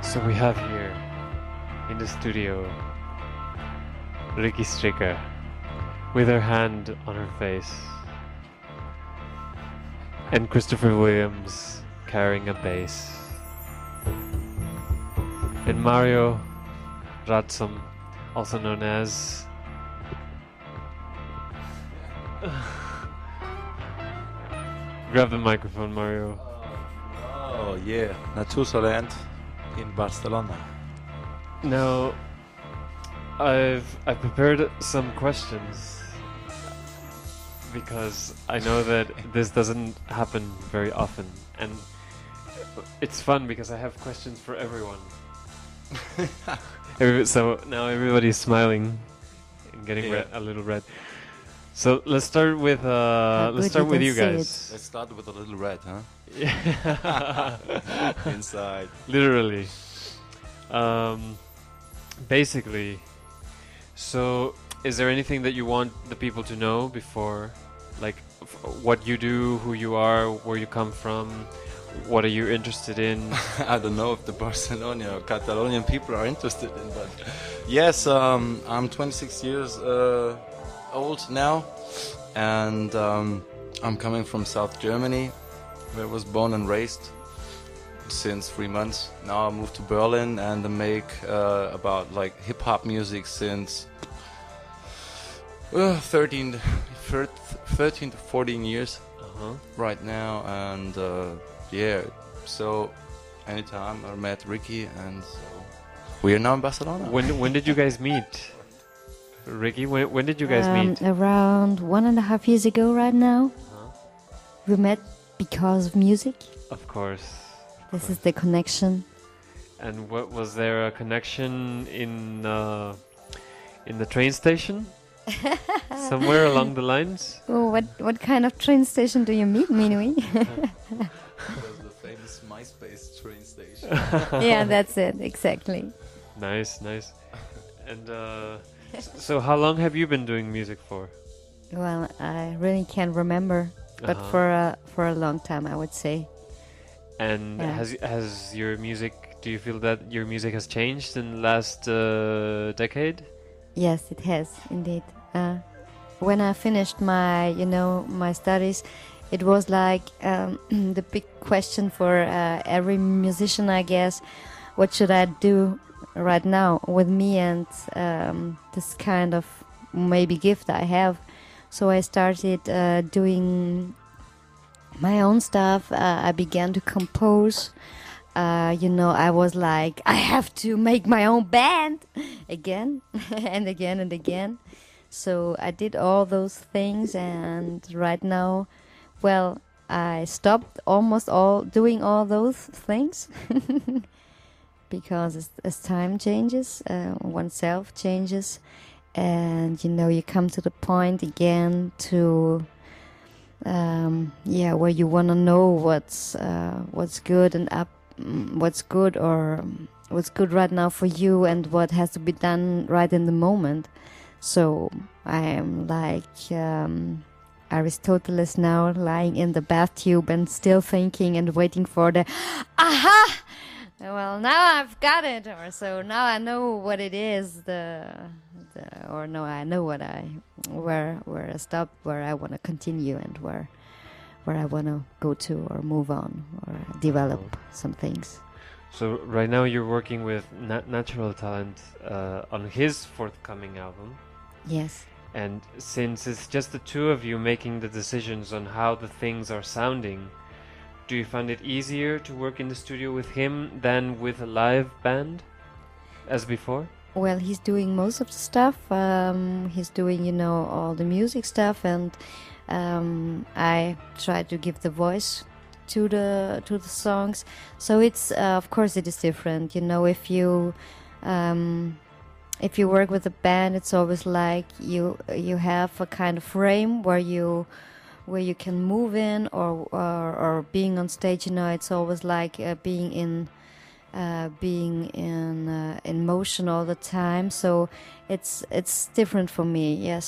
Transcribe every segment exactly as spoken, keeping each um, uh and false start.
So we have here in the studio Ricky Stricker with her hand on her face and Christopher Williams carrying a bass and Mario Ratzum, also known as grab the microphone, Mario. Oh yeah, Naturtalent in Barcelona. Now, I've I've prepared some questions because I know that this doesn't happen very often, and it's fun because I have questions for everyone. Every, so now everybody's smiling and getting Yeah. red, a little red. So let's start with uh, How let's good start you with can you see guys. Let's start with a little red, huh? Yeah. Inside. Literally. Um, basically. So, is there anything that you want the people to know before, like, f- what you do, who you are, where you come from, what are you interested in? I don't know if the Barcelona or Catalonian people are interested in, but yes, um, I'm twenty-six years uh, old now, and um, I'm coming from South Germany, where I was born and raised since three months. Now I moved to Berlin and I make uh, about like hip hop music since uh, thirteen, thirteen to fourteen years Uh-huh. right now, and uh, yeah, so anytime I met Ricky, and so we are now in Barcelona. When when did you guys meet? Ricky, when when did you guys Um, meet? Around one and a half years ago right now. Uh-huh. We met because of music. Of course. This is the connection. And what was there a connection in uh, in the train station? Somewhere along the lines? Oh, what what kind of train station do you meet, Minui? There's the famous MySpace train station. Yeah, that's it, exactly. Nice, nice. And uh, s- so how long have you been doing music for? Well, I really can't remember, but Uh-huh. for a for a long time, I would say. And Yeah. has has your music, do you feel that your music has changed in the last uh, decade? Yes, it has indeed. Uh, when I finished my, you know, my studies, it was like um, the big question for uh, every musician, I guess. What should I do right now with me and um, this kind of maybe gift I have? So I started uh, doing my own stuff. Uh, I began to compose. Uh, you know, I was like, I have to make my own band again and again and again. So I did all those things, and right now, well, I stopped almost all doing all those things because as, as time changes, uh, oneself changes, and you know, you come to the point again to um, yeah, where you want to know what's uh, what's good and up, mm, what's good or um, what's good right now for you, and what has to be done right in the moment. So I am like um, Aristoteles now, lying in the bathtub and still thinking and waiting for the aha. Well, now I've got it, or so now I know what it is. The, the or no, I know what I where where I stop, where I want to continue, and where where I want to go to or move on or develop some things. So right now you're working with Na- Natural Talent uh, on his forthcoming album. Yes. And since it's just the two of you making the decisions on how the things are sounding, do you find it easier to work in the studio with him than with a live band as before? Well, he's doing most of the stuff. Um, he's doing, you know, all the music stuff, and um, I try to give the voice to the to the songs. So it's uh, of course it is different. You know, if you um, if you work with a band, it's always like you you have a kind of frame where you where you can move in, or or, or being on stage. You know, it's always like uh, being in. Uh, being in uh, in motion all the time, so it's it's different for me. Yes,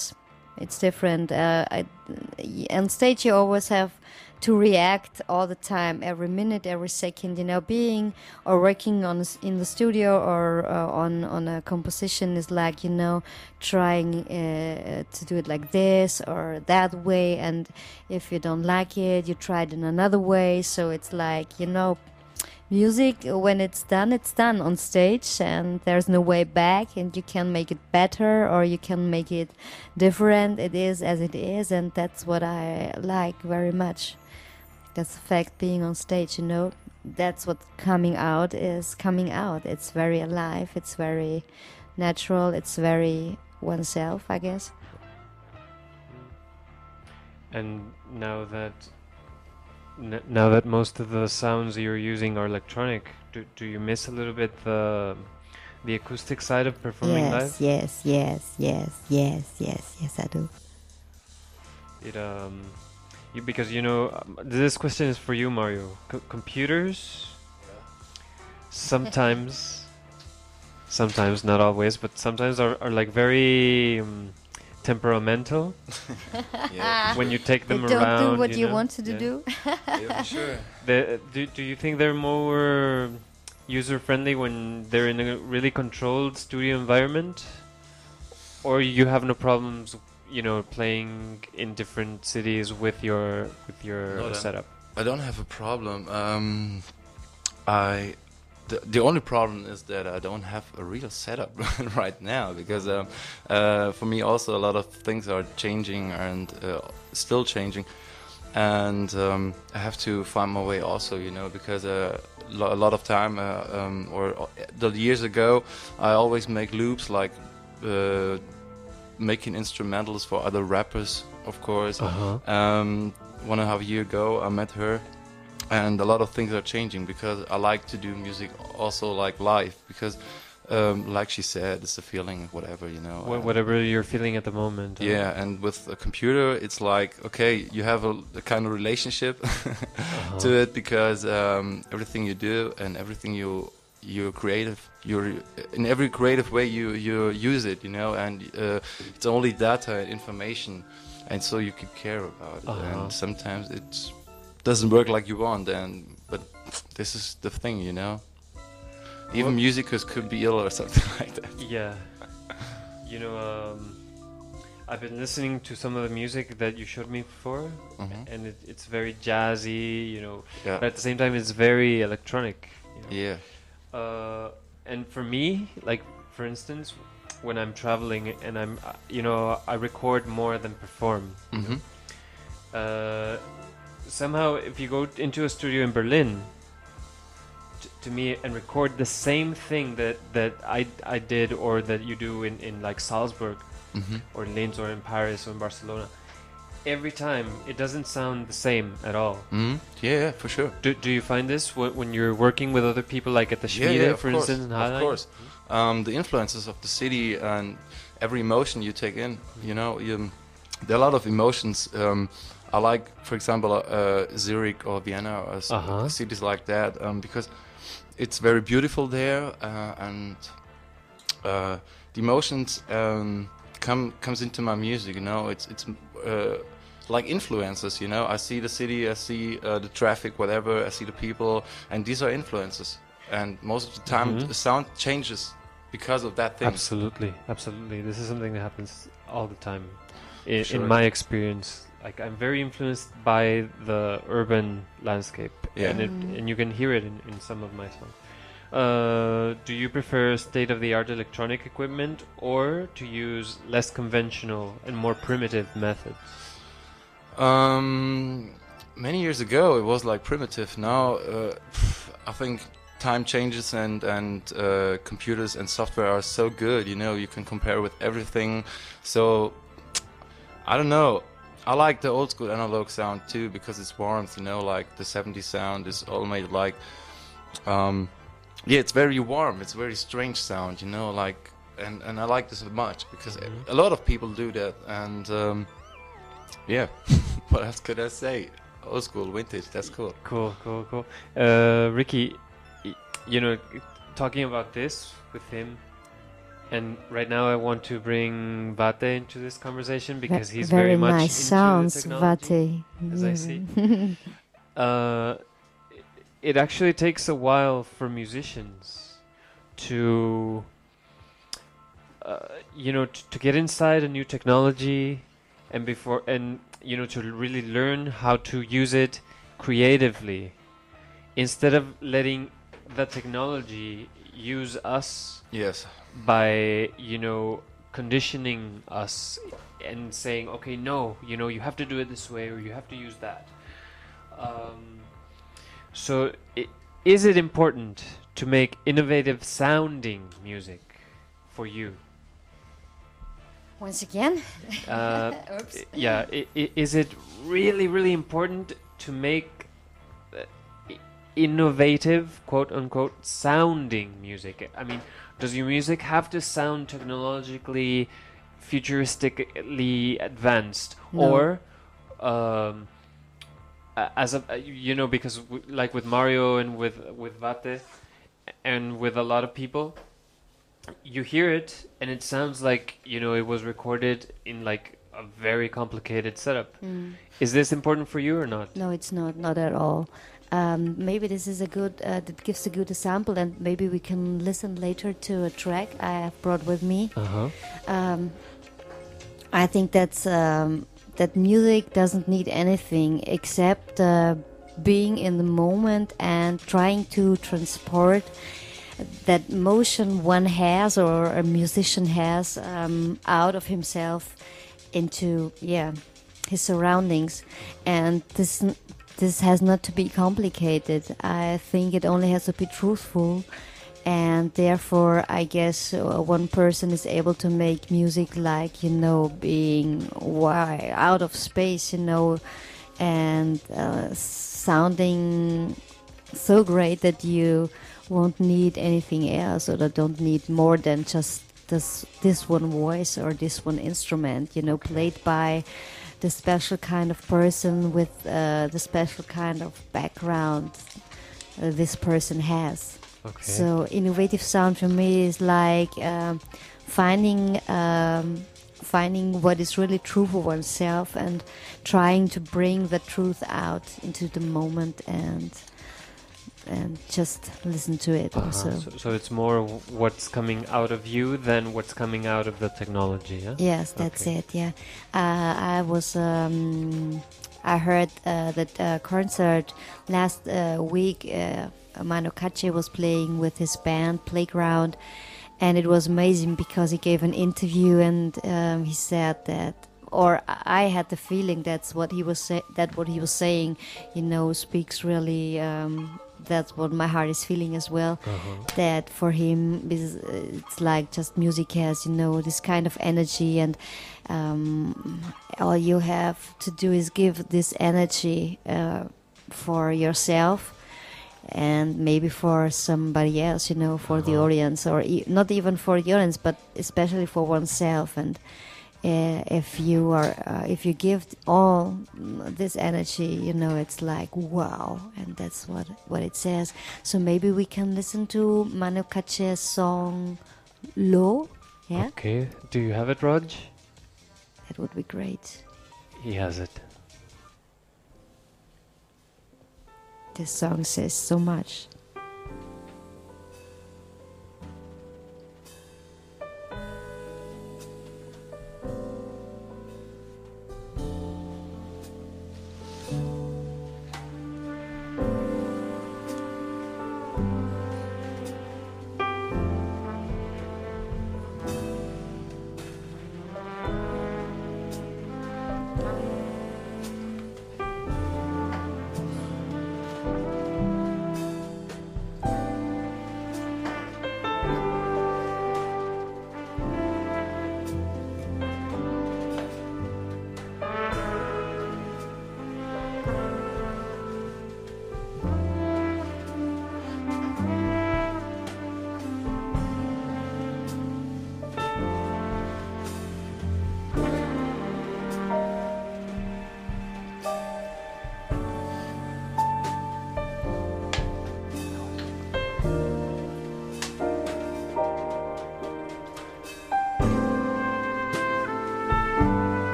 It's different. Uh, I, y- on stage, you always have to react all the time, every minute, every second. You know, being or working on s- in the studio or uh, on on a composition is like, you know, trying uh, to do it like this or that way, and if you don't like it, you try it in another way. So it's like, you know, music, when it's done, it's done on stage, and there's no way back, and you can make it better or you can make it different. It is as it is, and that's what I like very much. That's the fact, being on stage, you know, that's what coming out is coming out. It's very alive, it's very natural, it's very oneself, I guess. And now that n- now that most of the sounds you're using are electronic, do, do you miss a little bit the the acoustic side of performing Yes, live? yes, yes, yes, yes, yes, yes, I do. It um, you, because you know, um, this question is for you, Mario. C- computers sometimes, sometimes not always, but sometimes are, are like very um, temperamental Yeah, when you take They them don't around. do what you know? want to Yeah. do. yeah, for sure. The, do, do you think they're more user friendly when they're in a really controlled studio environment? Or you have no problems, you know, playing in different cities with your with your No, no. setup? I don't have a problem. Um, I the, the only problem is that I don't have a real setup right now, because um, uh, for me also a lot of things are changing and uh, still changing, and um, I have to find my way also, you know, because uh, lo- a lot of time uh, um, or uh, the years ago I always make loops, like uh, making instrumentals for other rappers, of course. Uh-huh. Um, one and a half year ago, I met her, and a lot of things are changing because I like to do music also like live, because, um, like she said, it's a feeling, whatever, you know. Wha uh, whatever you're feeling at the moment. uh, Yeah, and with a computer, it's like, okay, you have a, a kind of relationship uh-huh. to it, because um, everything you do and everything you you're creative, you're in every creative way you you use it, you know, and uh, it's only data and information, and so you could care about it. Uh-huh. And sometimes it doesn't work like you want, and but this is the thing, you know. Even Well- music is, could be ill or something like that. Yeah. You know, um, I've been listening to some of the music that you showed me before, Mhm. and it, it's very jazzy, you know, Yeah. but at the same time, it's very electronic. You know? Yeah. Uh, and for me, like for instance, when I'm traveling and I'm, uh, you know, I record more than perform. you know. Mhm. Uh, somehow, if you go into a studio in Berlin, t- to me, and record the same thing that that I I did or that you do in in like Salzburg Mhm. or in Linz or in Paris or in Barcelona, every time it doesn't sound the same at all. Mhm. Yeah, yeah, for sure. Do, do you find this when, when you're working with other people, like at the Yeah, Schmiede, yeah, of for course, instance, in of Highline? course. Um, the influences of the city and every emotion you take in, you know, you, there are a lot of emotions. Um, I like, for example, uh, Zurich or Vienna or s- Uh-huh. cities like that, um, because it's very beautiful there, uh, and uh, the emotions um, come comes into my music. You know, it's it's uh, like influences. You know, I see the city, I see uh, the traffic, whatever. I see the people, and these are influences. And most of the time, Mhm. the sound changes because of that thing. Absolutely, absolutely. This is something that happens all the time. In, Sure. in my experience, like I'm very influenced by the urban landscape, Yeah. and it, and you can hear it in, in some of my songs. Uh, do you prefer state-of-the-art electronic equipment or to use less conventional and more primitive methods? Um, many years ago, it was like primitive. Now, uh, I think time changes, and and uh, computers and software are so good. You know, you can compare with everything. So, I don't know. I like the old school analog sound too, because it's warmth. You know, like the seventies sound is all made like, um, yeah, it's very warm. It's very strange sound. You know, like, and and I like this much because Mhm. a lot of people do that, and um, yeah. What else could I say? Old school, vintage. That's cool. Cool, cool, cool. Uh, Ricky, y- you know, talking about this with him, And right now I want to bring Vate into this conversation because Ve- he's very very much nice into sounds, the technology, Vate. as I see. Uh, it actually takes a while for musicians to, uh, you know, t- to get inside a new technology, and before, and you know, to really learn how to use it creatively, instead of letting the technology use us Yes. by, you know, conditioning us and saying, okay, no, you know, you have to do it this way or you have to use that. Um, so, I is it important to make innovative sounding music for you? Once again, Uh, Oops. i- yeah, I, I, is it really, really important to make uh, i- innovative, quote unquote, sounding music? I mean, does your music have to sound technologically, futuristically advanced, No. or um, a- as a, you know, because w- like with Mario and with with Vate and with a lot of people, you hear it and it sounds like, you know, it was recorded in like a very complicated setup. Mm. Is this important for you or not? No, it's not, not at all. Um, maybe this is a good, uh, that gives a good example, and maybe we can listen later to a track I have brought with me. Uh-huh. Um, I think that's um, that music doesn't need anything except uh, being in the moment and trying to transport that motion one has or a musician has um, out of himself into yeah his surroundings. And this this has not to be complicated. I think it only has to be truthful, and therefore I guess uh, one person is able to make music like, you know, being why out of space, you know, and uh, sounding so great that you won't need anything else, or that don't need more than just this this one voice or this one instrument, you know, played by the special kind of person with uh, the special kind of background uh, this person has. Okay. So innovative sound for me is like um, finding um, finding what is really true for oneself and trying to bring the truth out into the moment and and just listen to it. Uh-huh. Also, So, so it's more w- what's coming out of you than what's coming out of the technology, yeah? yes, that's Okay. it. Yeah, uh, I was. Um, I heard uh, that uh, concert last uh, week. Uh, Mano Katché was playing with his band Playground, and it was amazing because he gave an interview and um, he said that, or I had the feeling that's what he was say- that what he was saying, you know, speaks really. Um, that's what my heart is feeling as well. Uh-huh. That for him is it's like just music has, you know, this kind of energy, and um, all you have to do is give this energy uh, for yourself and maybe for somebody else, you know, for the Uh-huh. audience, or e- not even for the audience, but especially for oneself. And uh, if you are uh, if you give all this energy, you know, it's like wow, and that's what what it says. So maybe we can listen to Mano Katché's song Low. Yeah, Okay. Do you have it, Raj? that would be great. He has it. This song says so much.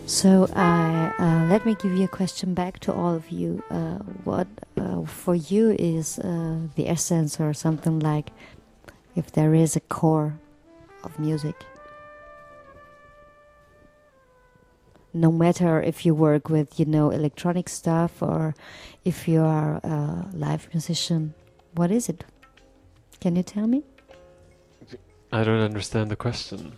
So I uh, let me give you a question back to all of you. Uh, what uh, for you is uh, the essence, or something like, if there is a core of music? No matter if you work with, you know, electronic stuff, or if you are a live musician, what is it? Can you tell me? I don't understand the question.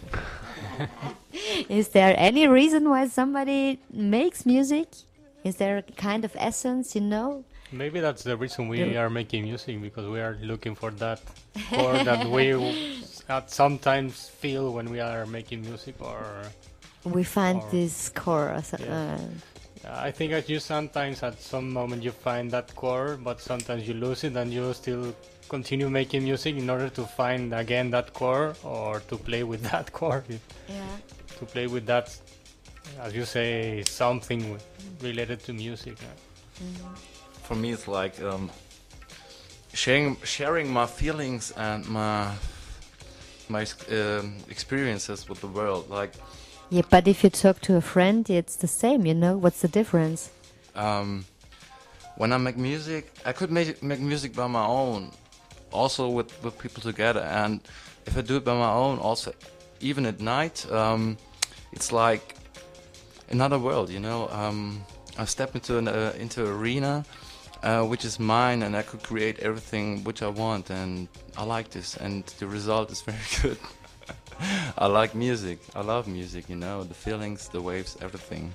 Is there any reason why somebody makes music? Is there a kind of essence, you know? Maybe that's the reason we Yeah. are making music, because we are looking for that core that we w- at sometimes feel when we are making music. Or We find Or- this core. as a- Yeah. Uh, I think that you sometimes at some moment you find that core, but sometimes you lose it and you still continue making music in order to find again that core, or to play with that core, yeah. to play with that, as you say, something related to music. Mm. For me, it's like um, sharing sharing my feelings and my my um, experiences with the world. Like Yeah, but if you talk to a friend, it's the same, you know? What's the difference? um, when I make music, I could make make music by my own, also with with people together. And if I do it by my own, also even at night, um, it's like another world, you know. Um, I step into an uh, into an arena, uh, which is mine, and I could create everything which I want, and I like this, and the result is very good. I like music. I love music, you know, the feelings, the waves, everything.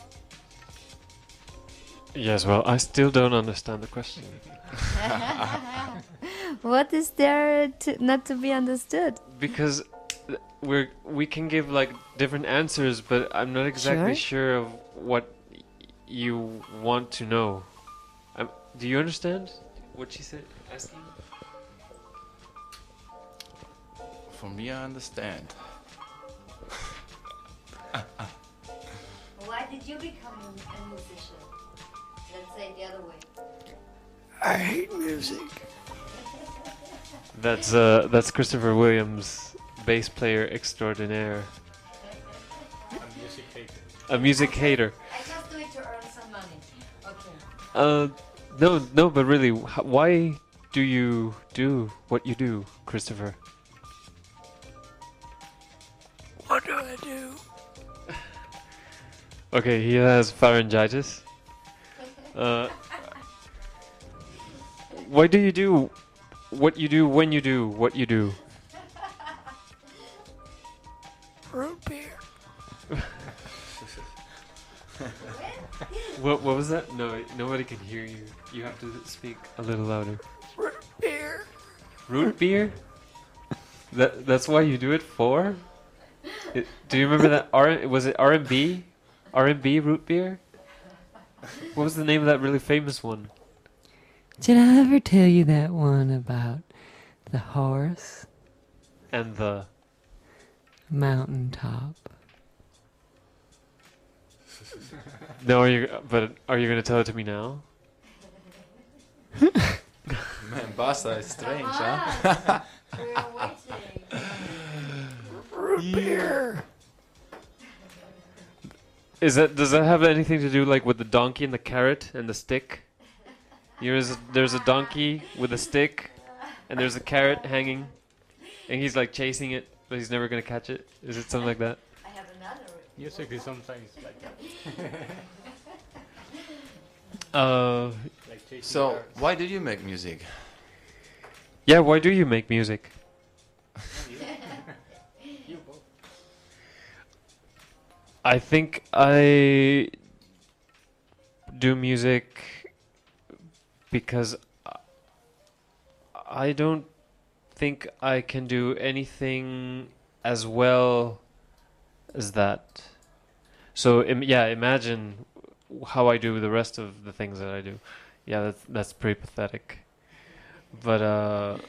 Yes, well, I still don't understand the question. What is there to, not to be understood? Because th- we're we can give like different answers, but I'm not exactly Sure. sure of what y- you want to know. Um, do you understand what she said? Asking? For me, I understand. Why did you become a musician? Let's say the other way. I hate music. That's uh that's Christopher Williams, bass player extraordinaire, Music hater. a music hater. I just do it to earn some money. Okay. Uh, no, no, but really, wh- why do you do what you do, Christopher? What do I do? Okay, he has pharyngitis. Uh, why do you do what you do when you do what you do? Root beer. What what was that? No, nobody can hear you. You have to speak a little louder. Root beer. Root beer? That that's why you do it for? It, do you remember that R was it R and B? R and B root beer? What was the name of that really famous one? Did I ever tell you that one about the horse And the mountaintop? No, are you but are you going to tell it to me now? Man, Basta is strange, huh? We're waiting. Root beer. Is that does that have anything to do like with the donkey and the carrot and the stick? There's a, there's a donkey with a stick, and there's a carrot hanging, and he's like chasing it, but he's never gonna catch it. Is it something like that? I have another. Music is sometimes like that. Uh, Like chasing So, cars. why did you make music? yeah. Why do you make music? You both. I think I do music because I- I don't think I can do anything as well as that. So Im- yeah, imagine how I do the rest of the things that I do. Yeah, that's that's pretty pathetic. But uh,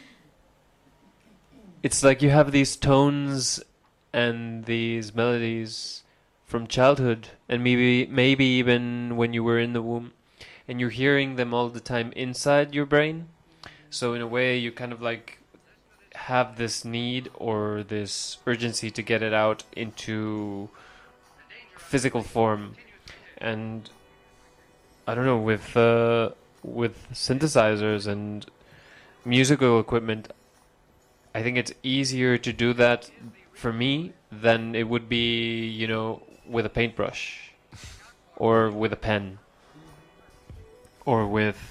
it's like you have these tones and these melodies from childhood, and maybe maybe even when you were in the womb, and you're hearing them all the time inside your brain. So in a way, you kind of like have this need or this urgency to get it out into physical form, and I don't know, with uh, with synthesizers and musical equipment, I think it's easier to do that for me than it would be, you know, with a paintbrush or with a pen or with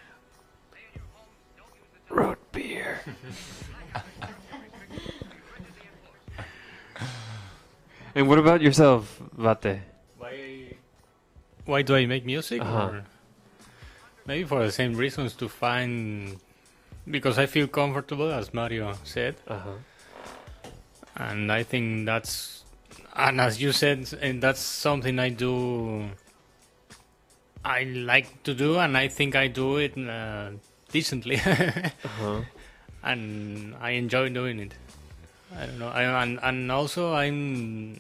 root beer. And what about yourself, Vate? Why, why do I make music? Uh-huh. Or maybe for the same reasons, to find, because I feel comfortable, as Mario said, Uh-huh. and I think that's, and as you said, and that's something I do, I like to do, and I think I do it uh, decently, Uh-huh. and I enjoy doing it. I don't know, I, and and also I'm,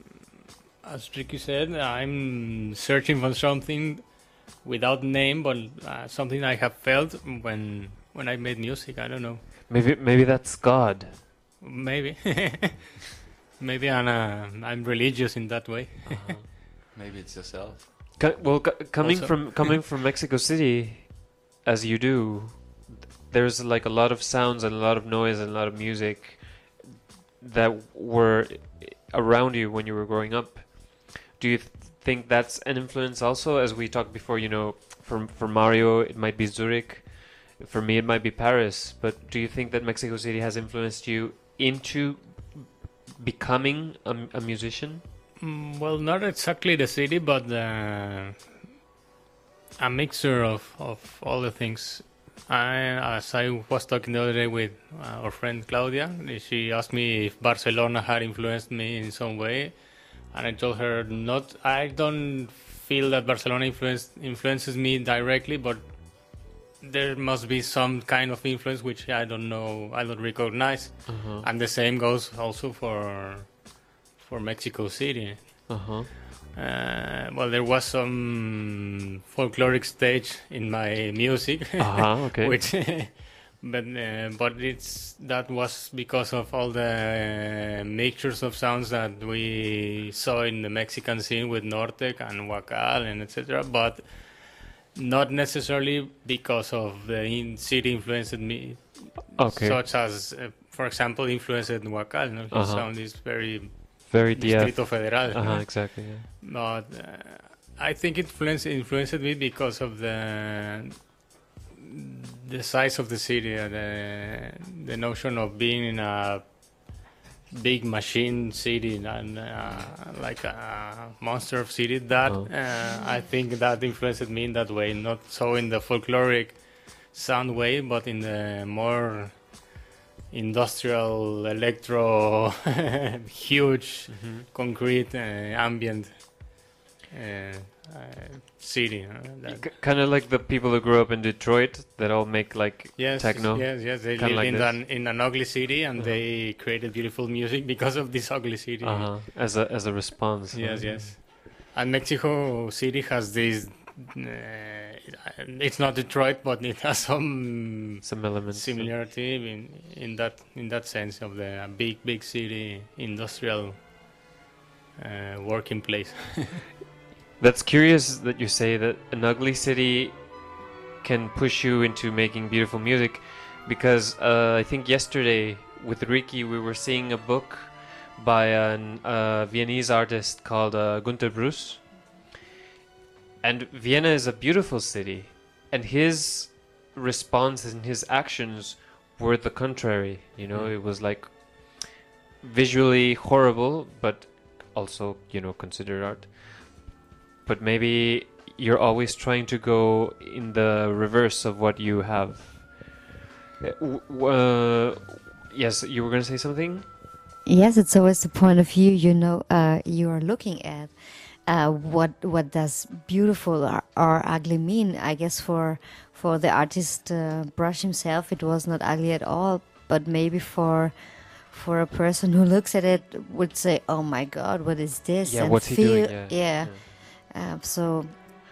as Ricky said, I'm searching for something without name, but uh, something I have felt when when I made music. I don't know, Maybe maybe that's God. maybe, maybe I'm uh, I'm religious in that way. Uh-huh. Maybe it's yourself. Co- well, co- coming Also- from coming from Mexico City, as you do, there's like a lot of sounds and a lot of noise and a lot of music that were around you when you were growing up. Do you th- think that's an influence also? As we talked before, you know, for for Mario it might be Zurich, for me it might be Paris. But do you think that Mexico City has influenced you into becoming a, m- a musician? Mm, well, not exactly the city, but uh, a mixture of, of all the things. I, as I was talking the other day with uh, our friend Claudia, she asked me if Barcelona had influenced me in some way, and I told her not. I don't feel that Barcelona influenced influences me directly, but there must be some kind of influence which I don't know, I don't recognize, Uh-huh. and the same goes also for for Mexico City. Uh-huh. Uh, well, there was some folkloric stage in my music, Uh-huh, okay. which, but uh, but it's that was because of all the uh, mixtures of sounds that we saw in the Mexican scene with Nortec and Huacal and et cetera. But not necessarily because of the in- city influenced me, Okay. such as, uh, for example, influenced Huacal. No? His Uh-huh. sound is very Very D F. Distrito Federal. Uh-huh, exactly. Yeah. But uh, I think it influenced influenced me because of the the size of the city, uh, the the notion of being in a big machine city and uh, like a monster of city. That Oh. uh, I think that influenced me in that way, not so in the folkloric sound way, but in the more industrial, electro, huge, concrete, uh, ambient uh, uh, city. Uh, that- Kind of like the people who grew up in Detroit that all make like yes, techno. yes, yes. They Kinda lived like in this. an in an ugly city, and Uh-huh. they created beautiful music because of this ugly city. Uh-huh. As a as a response. Yes, huh? yes. And Mexico City has this. Uh, it's not Detroit, but it has some Some elements. similarity in in that in that sense of the big big city industrial uh, working place. That's curious that you say that an ugly city can push you into making beautiful music, because uh, I think yesterday with Ricky we were seeing a book by a uh, Viennese artist called uh, Günter Bruce. And Vienna is a beautiful city, and his response and his actions were the contrary. You know, Mm. it was like visually horrible, but also, you know, considered art. But maybe you're always trying to go in the reverse of what you have. Uh, w- w- uh, yes, you were going to say something? Yes, it's always the point of view you know uh, you are looking at. Uh, what what does beautiful or, or ugly mean? I guess for for the artist uh, Brush himself, it was not ugly at all. But maybe for for a person who looks at it would say, "Oh my God, what is this?" Yeah, and what's he feel, doing? Yeah. yeah. Uh, so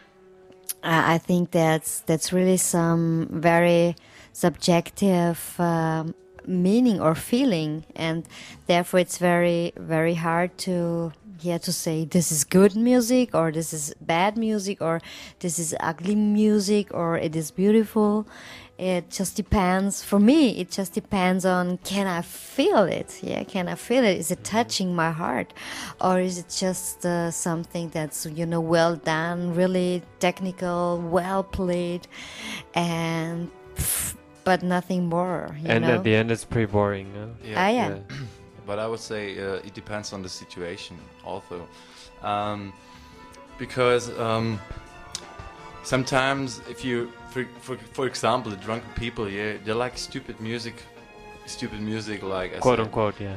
I I think that's that's really some very subjective um, meaning or feeling, and therefore it's very very hard to yeah, to say this is good music or this is bad music or this is ugly music or it is beautiful. It just depends. For me, it just depends on, can I feel it? Yeah, can I feel it? Is it touching my heart? Or is it just uh, something that's, you know, well done, really technical, well played, and pff, but nothing more, you And know? at the end, it's pretty boring. Huh? Ah, yeah. But I would say uh, it depends on the situation also. Um, because um, sometimes if you, for, for, for example, the drunken people, yeah, they like stupid music, stupid music like I Quote said. unquote, yeah.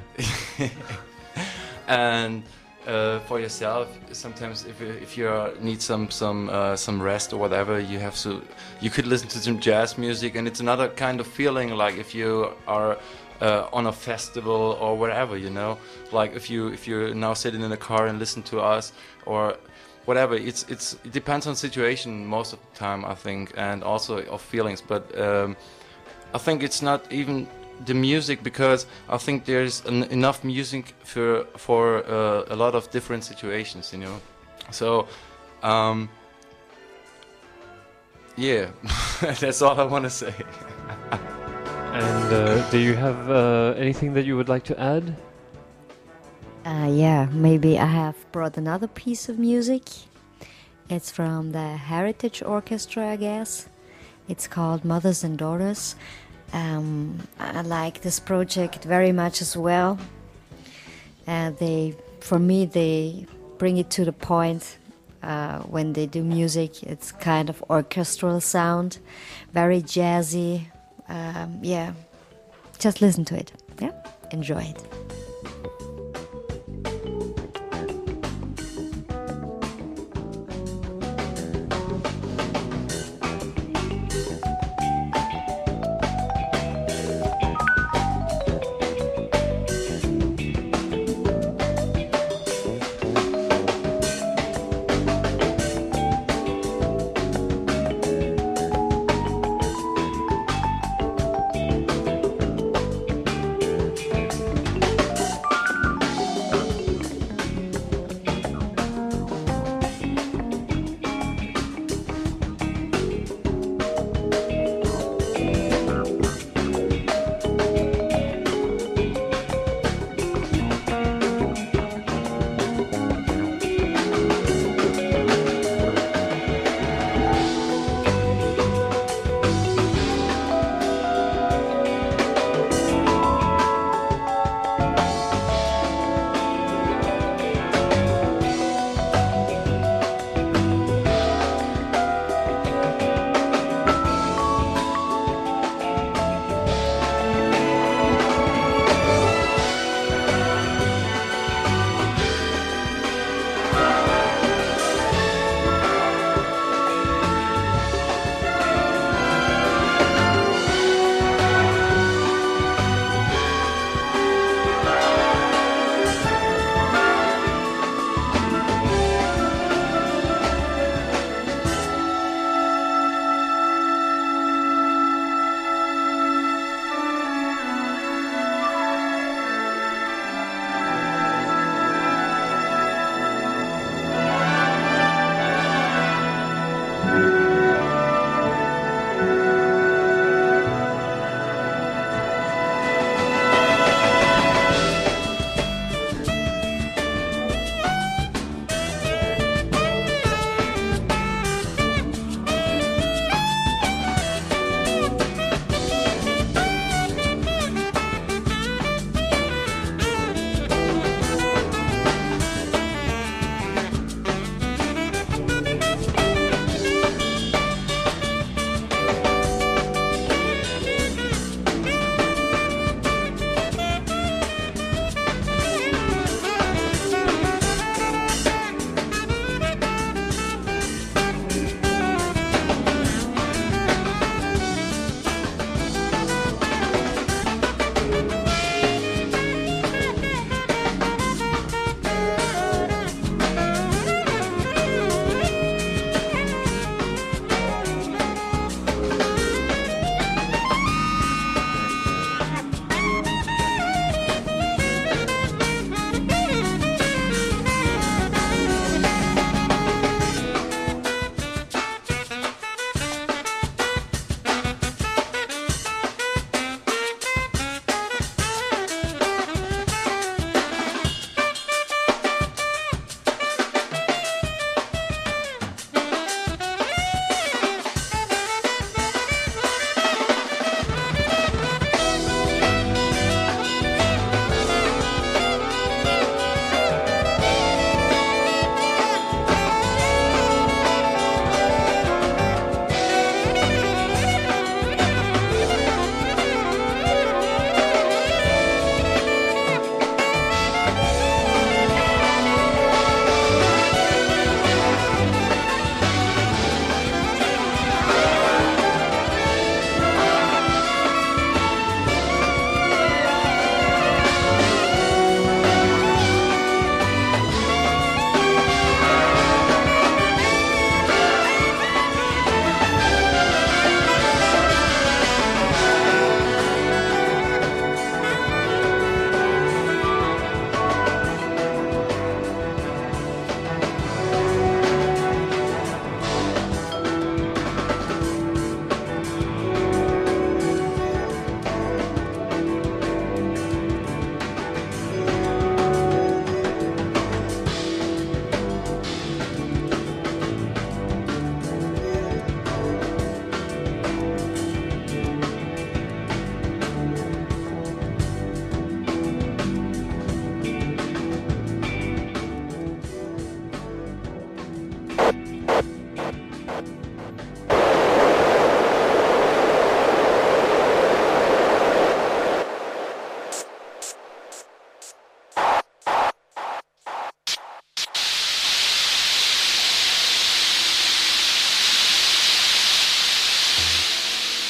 And uh, for yourself, sometimes if you, if you are- need some some uh, some rest or whatever, you have to, you could listen to some jazz music, and it's another kind of feeling. Like if you are uh, on a festival or whatever, you know, like if you if you're now sitting in a car and listen to us or whatever. It's it's it depends on situation most of the time, I think, and also of feelings. But um, I think it's not even the music, because I think there's en enough music for for uh, a lot of different situations, you know. So um, yeah, that's all I want to say. And uh, do you have uh, anything that you would like to add? Uh, yeah, maybe I have brought another piece of music. It's from the Heritage Orchestra, I guess. It's called Mothers and Daughters. Um, I like this project very much as well. Uh, they, for me, they bring it to the point. Uh, when they do music, it's kind of orchestral sound, very jazzy. Um, yeah, just listen to it. Yeah, enjoy it.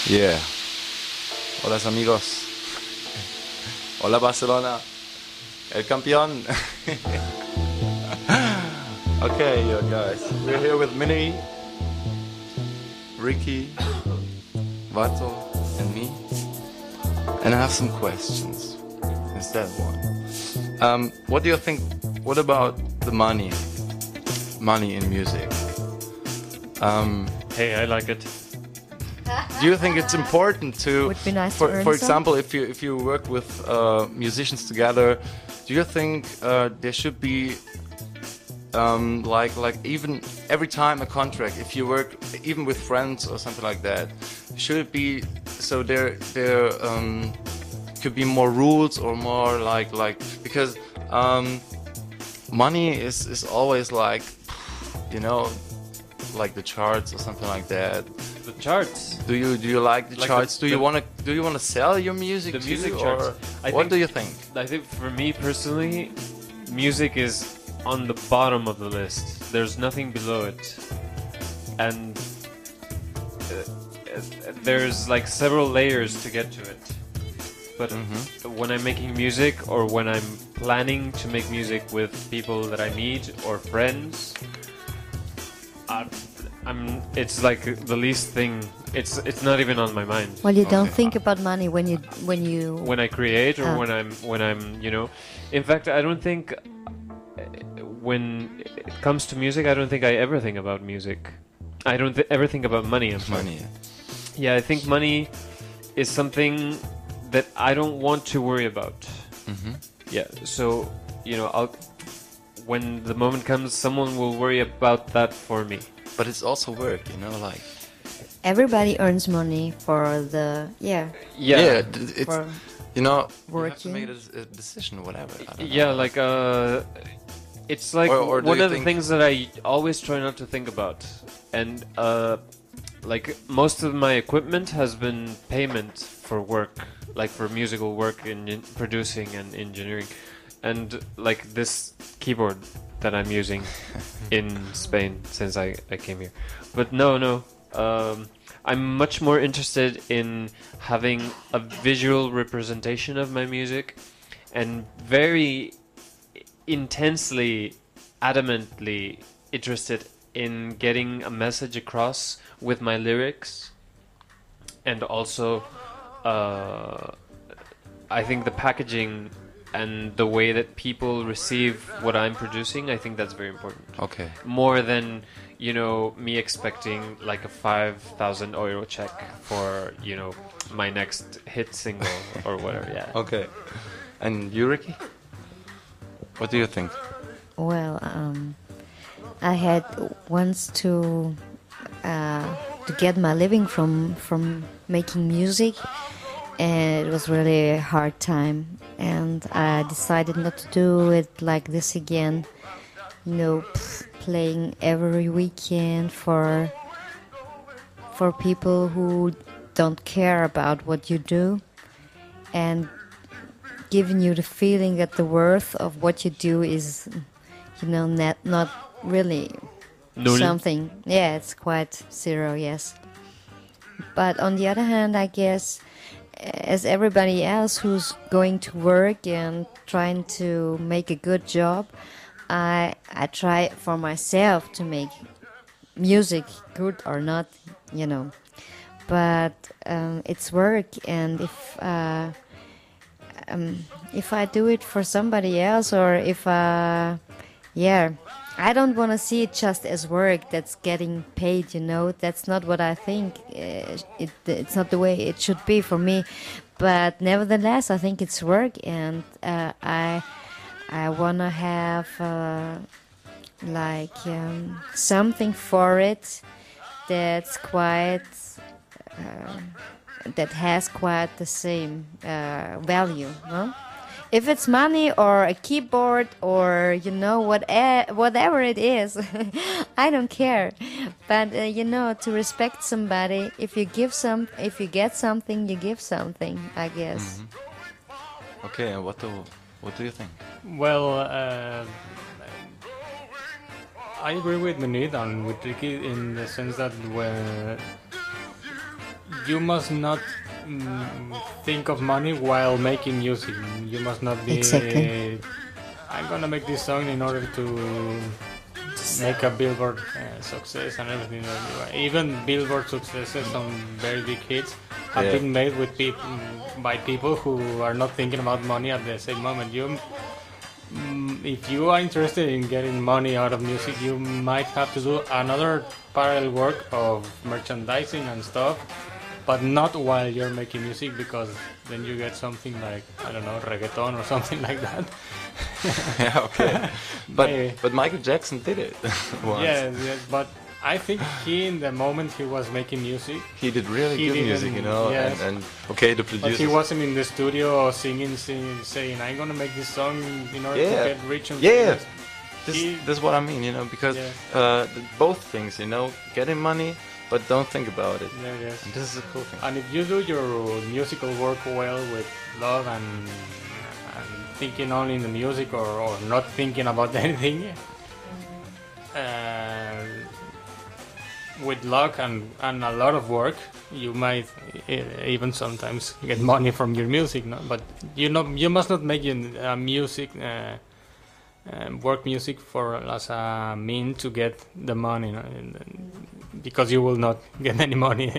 Yeah. Hola amigos. Hola Barcelona. El campeón. Okay, yo guys. We're here with Minnie, Ricky, Vato, and me. And I have some questions. Instead one. Um, what do you think, what about the money? Money in music. Um, Hey, I like it. do you think it's important to, Would be nice for, to earn for some. example, if you if you work with uh, musicians together, do you think uh, there should be um, like like even every time a contract, if you work even with friends or something like that, should it be so there there um, could be more rules or more like like because um, money is is always like, you know, like the charts or something like that. The charts. Do you do you like the Like charts? the- do you the- want to do you want to sell your music? The too, music or charts. I what think- do you think? I think for me personally, music is on the bottom of the list. There's nothing below it. And uh, uh, there's like several layers to get to it. But Mm-hmm. when I'm making music or when I'm planning to make music with people that I meet or friends, I, I'm it's like the least thing. It's it's not even on my mind. Well, you don't Okay. think about money when you when you. When I create or Ah. when I'm when I'm you know, in fact I don't think uh, when it comes to music I don't think I ever think about music. I don't th- ever think about money. I'm sorry. Money. Yeah, I think money is something that I don't want to worry about. Mm-hmm. Yeah, so you know, I'll when the moment comes, someone will worry about that for me. But it's also work, you know, like Everybody earns money for the yeah Yeah, d- it's for you know you have to working. make a, a decision, whatever. I don't yeah, know. like uh, it's like Or- or do one you of the think- things that I always try not to think about, and uh, like most of my equipment has been payment for work, like for musical work in, in producing and engineering, and like this keyboard that I'm using in Spain since I, I came here. But no, no. Um, I'm much more interested in having a visual representation of my music and very intensely, adamantly interested in getting a message across with my lyrics. And also, uh, I think the packaging and the way that people receive what I'm producing, I think that's very important. Okay. More than, you know, me expecting like a five thousand euro check for, you know, my next hit single or whatever. Yeah. Okay. And you, Ricky? What do you think? Well, um, I had once to uh, to get my living from from making music, and it was really a hard time. And I decided not to do it like this again. You know, pff, playing every weekend for for people who don't care about what you do, and giving you the feeling that the worth of what you do is, you know, not not really Null. something. Yeah, it's quite zero, yes. But on the other hand, I guess, as everybody else who's going to work and trying to make a good job, I I try for myself to make music, good or not, you know. But um, it's work, and if uh, um, if I do it for somebody else, or if uh, yeah, I don't want to see it just as work that's getting paid, you know. That's not what I think. Uh, it, it's not the way it should be for me. But nevertheless, I think it's work, and uh, I I want to have uh, like um, something for it that's quite uh, that has quite the same uh, value, no? If it's money or a keyboard or, you know, what whatever it is, I don't care. But uh, you know, to respect somebody, if you give some, if you get something, you give something, I guess. Okay, and what do what do you think? Well, uh, I agree with Manid and with Ricky in the sense that where you must not mm, think of money while making music. You must not be. Exactly. I'm gonna make this song in order to make a Billboard uh, success and everything. Even Billboard successes, some very big hits, have Yeah. been made with people by people who are not thinking about money at the same moment. You, mm, if you are interested in getting money out of music, you might have to do another parallel work of merchandising and stuff, but not while you're making music, because then you get something like, I don't know, reggaeton or something like that. Yeah, okay. But Maybe. but Michael Jackson did it once. Yes, yes, but I think he, in the moment he was making music, He did really He good did, music, you and- know. yes. And, and okay, the but producers. he wasn't in the studio singing, singing, saying, "I'm gonna make this song in order Yeah. to get rich and Yeah. famous." This, He- this is what I mean, you know, because Yeah. uh, the, both things, you know, getting money, but don't think about it. Yeah, yes. And this is a cool thing. And if you do your musical work well with love and, and thinking only in the music, or, or not thinking about anything, uh, with luck and, and a lot of work, you might e- even sometimes get money from your music. No? But you know, you must not make your uh, music, uh, uh, work music for as a mean to get the money, no? And, and because you will not get any money.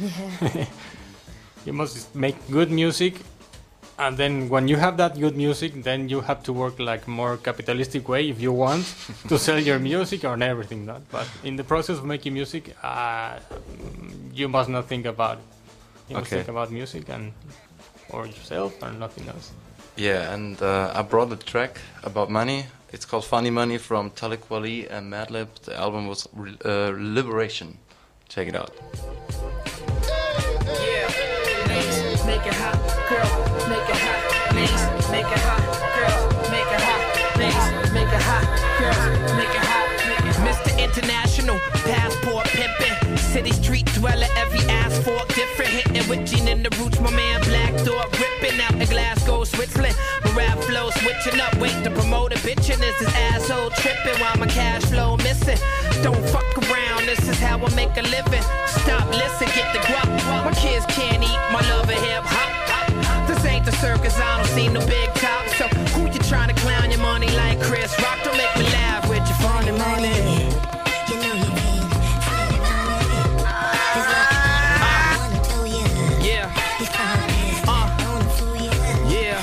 You must make good music, and then when you have that good music, then you have to work like more capitalistic way if you want to sell your music or everything. Not, but in the process of making music, uh, you must not think about it. You must Okay. think about music and or yourself or nothing else. Yeah, and uh, I brought a track about money. It's called Funny Money from Talib Kweli and Madlib. The album was re- uh, Liberation. Check it out. Ladies, make it hot, girl, make it hot. Ladies, make it hot, girl, make it hot. Ladies, make it hot, girl, make it hot. Make it Mister International, passport pimpin', city street dweller, every asphalt different. Hitting with Gene in the roots, my man Black Thought ripping out in Glasgow, Switzerland. My rap flow switching up, wait to promote a bitch and this is asshole tripping while my cash flow missing. Don't fuck around, this is how I make a living. Stop, listen, get the guap. My kids can't eat my love of hip hop. This ain't the circus, I don't see no big top. So who you trying to clown your money like Chris Rock? Don't make me laugh with your funny money. Yeah. Uh. Yeah.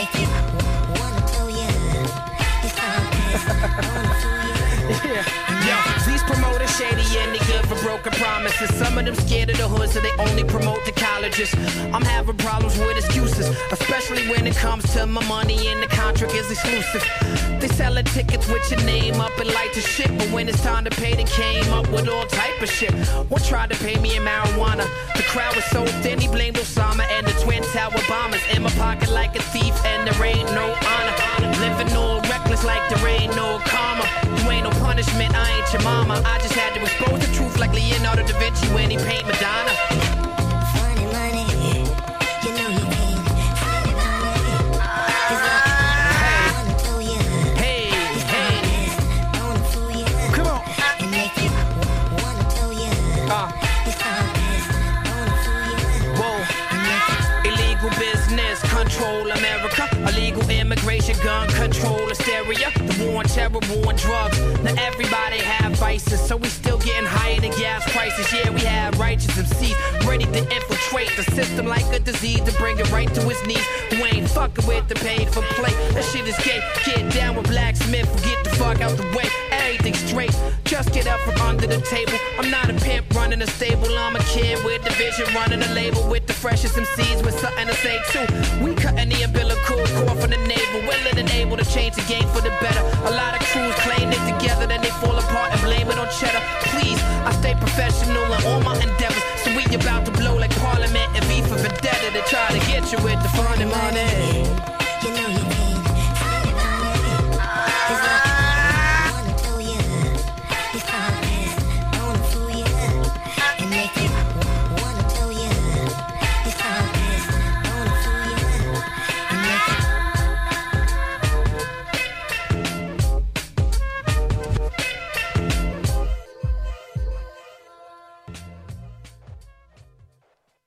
Yeah. Yo, these promoters shady and they good for broken promises. Some of them scared of the hood, so they only promote the colleges. I'm having problems with excuses, especially when it comes to my money and the contract is exclusive. They selling tickets with your name up and light to shit, but when it's time to pay, they came up with all type of shit. One tried to pay me in marijuana. The crowd was so thin, he blamed Osama and the Twin Tower bombers. In my pocket like a thief, and there ain't no honor. Living all reckless like there ain't no karma. You ain't no punishment, I ain't your mama. I just had to expose the truth like Leonardo da Vinci when he paint Madonna. Funny money, you know you mean funny money. I wanna tell you, Hey, hey, wanna fool you, come on. and make you wanna tell you, Uh, it's honest. Wanna fool you, whoa. and make you Illegal business, control America. Illegal immigration, gun control, hysteria. The war on terror, war on drugs. Now everybody have vices, so we still getting higher than gas prices. Yeah, we have righteous M Cs ready to infiltrate the system like a disease to bring it right to his knees. Who ain't fucking with the paid for play? That shit is gay. Get down with Blacksmith, get the fuck out the way. Everything straight, just get up from under the table. I'm not a pimp running a stable. I'm a kid with the vision, running a label with the freshest M Cs with something to say too. We cutting the umbilical cord from the navel, willing and able to change the game for the